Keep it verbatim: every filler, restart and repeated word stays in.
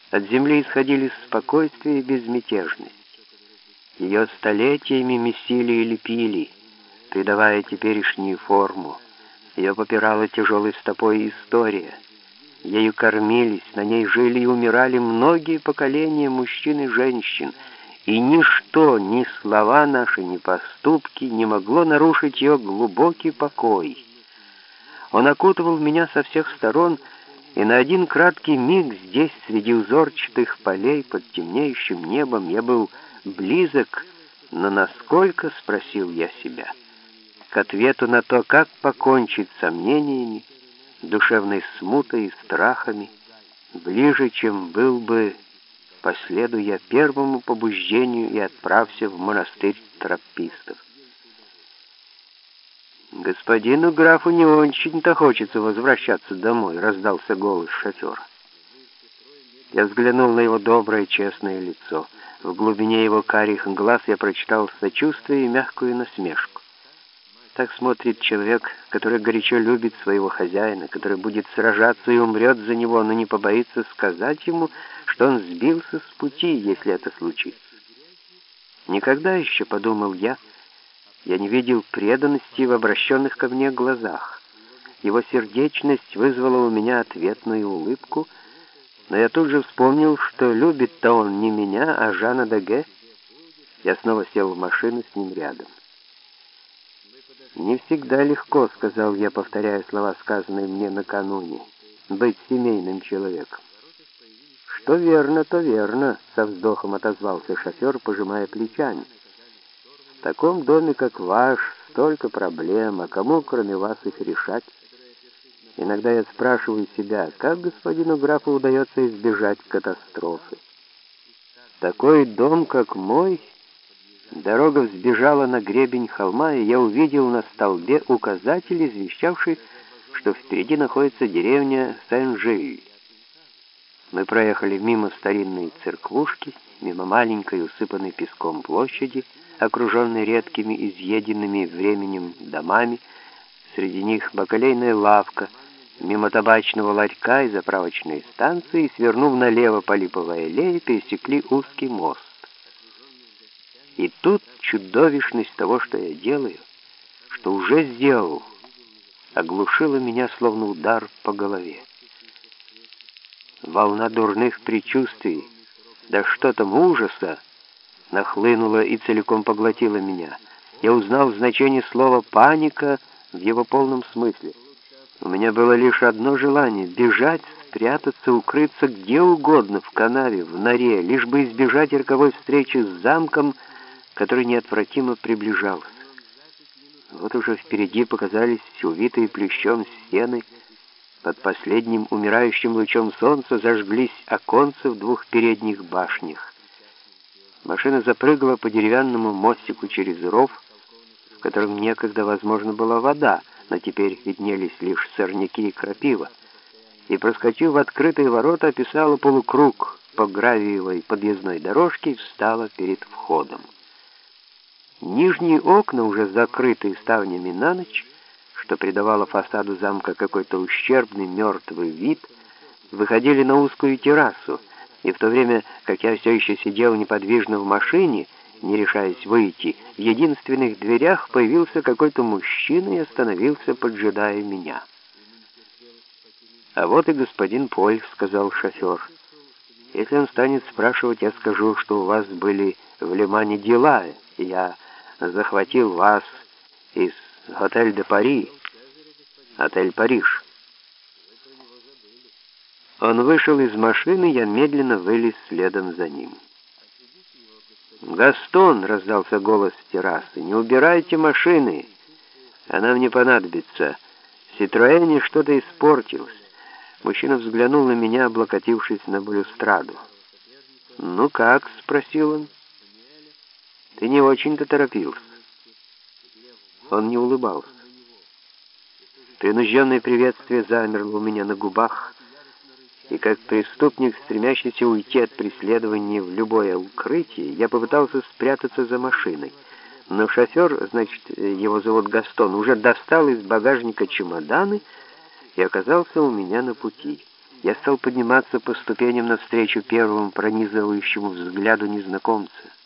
От земли исходили спокойствие и безмятежность. Ее столетиями месили и лепили, придавая теперешнюю форму. Ее попирала тяжелой стопой история. Ею кормились, на ней жили и умирали многие поколения мужчин и женщин, и ничто, ни слова наши, ни поступки не могло нарушить ее глубокий покой. Он окутывал меня со всех сторон, и на один краткий миг здесь, среди узорчатых полей, под темнеющим небом, я был близок, но насколько, спросил я себя, к ответу на то, как покончить с сомнениями, душевной смутой и страхами, ближе, чем был бы, последуя я первому побуждению и отправься в монастырь троппистов. «Господину графу не очень-то хочется возвращаться домой», — раздался голос шофера. Я взглянул на его доброе, честное лицо. В глубине его карих глаз я прочитал сочувствие и мягкую насмешку. Так смотрит человек, который горячо любит своего хозяина, который будет сражаться и умрет за него, но не побоится сказать ему, что он сбился с пути, если это случится. Никогда еще, подумал я, я не видел преданности в обращенных ко мне глазах. Его сердечность вызвала у меня ответную улыбку, но я тут же вспомнил, что любит-то он не меня, а Жана Деге. Я снова сел в машину с ним рядом. «Не всегда легко», — сказал я, повторяя слова, сказанные мне накануне, — «быть семейным человеком». «Что верно, то верно», — со вздохом отозвался шофер, пожимая плечами. «В таком доме, как ваш, столько проблем, а кому, кроме вас, их решать? Иногда я спрашиваю себя, как господину графу удается избежать катастрофы? Такой дом, как мой...» Дорога взбежала на гребень холма, и я увидел на столбе указатель, извещавший, что впереди находится деревня Сен-Жиль. Мы проехали мимо старинной церквушки, мимо маленькой, усыпанной песком площади, окруженной редкими, изъеденными временем домами, среди них бакалейная лавка, мимо табачного ларька и заправочной станции, и, свернув налево по Липовой аллее, пересекли узкий мост. И тут чудовищность того, что я делаю, что уже сделал, оглушила меня словно удар по голове. Волна дурных предчувствий, да что там ужаса, нахлынула и целиком поглотила меня. Я узнал значение слова «паника» в его полном смысле. У меня было лишь одно желание — бежать, спрятаться, укрыться где угодно, в канаве, в норе, лишь бы избежать роковой встречи с замком, который неотвратимо приближался. Вот уже впереди показались увитые плющом стены, под последним умирающим лучом солнца зажглись оконца в двух передних башнях. Машина запрыгала по деревянному мостику через ров, в котором некогда, возможно, была вода, но теперь виднелись лишь сорняки и крапива, и, проскочив в открытые ворота, описала полукруг по гравиевой подъездной дорожке и встала перед входом. Нижние окна, уже закрытые ставнями на ночь, что придавало фасаду замка какой-то ущербный мертвый вид, выходили на узкую террасу, и в то время, как я все еще сидел неподвижно в машине, не решаясь выйти, в единственных дверях появился какой-то мужчина и остановился, поджидая меня. «А вот и господин Поль», — сказал шофер. «Если он станет спрашивать, я скажу, что у вас были в Лимане дела, и я захватил вас из Отель де Пари, Отель Париж». Он вышел из машины, я медленно вылез следом за ним. «Гастон!» — раздался голос с террасы. «Не убирайте машины! Она мне понадобится. В Ситроэне что-то испортилось». Мужчина взглянул на меня, облокотившись на балюстраду. «Ну как?» — спросил он. «Ты не очень-то торопился». Он не улыбался. Принужденное приветствие замерло у меня на губах, и как преступник, стремящийся уйти от преследования в любое укрытие, я попытался спрятаться за машиной. Но шофер, значит, его зовут Гастон, уже достал из багажника чемоданы и оказался у меня на пути. Я стал подниматься по ступеням навстречу первому пронизывающему взгляду незнакомца.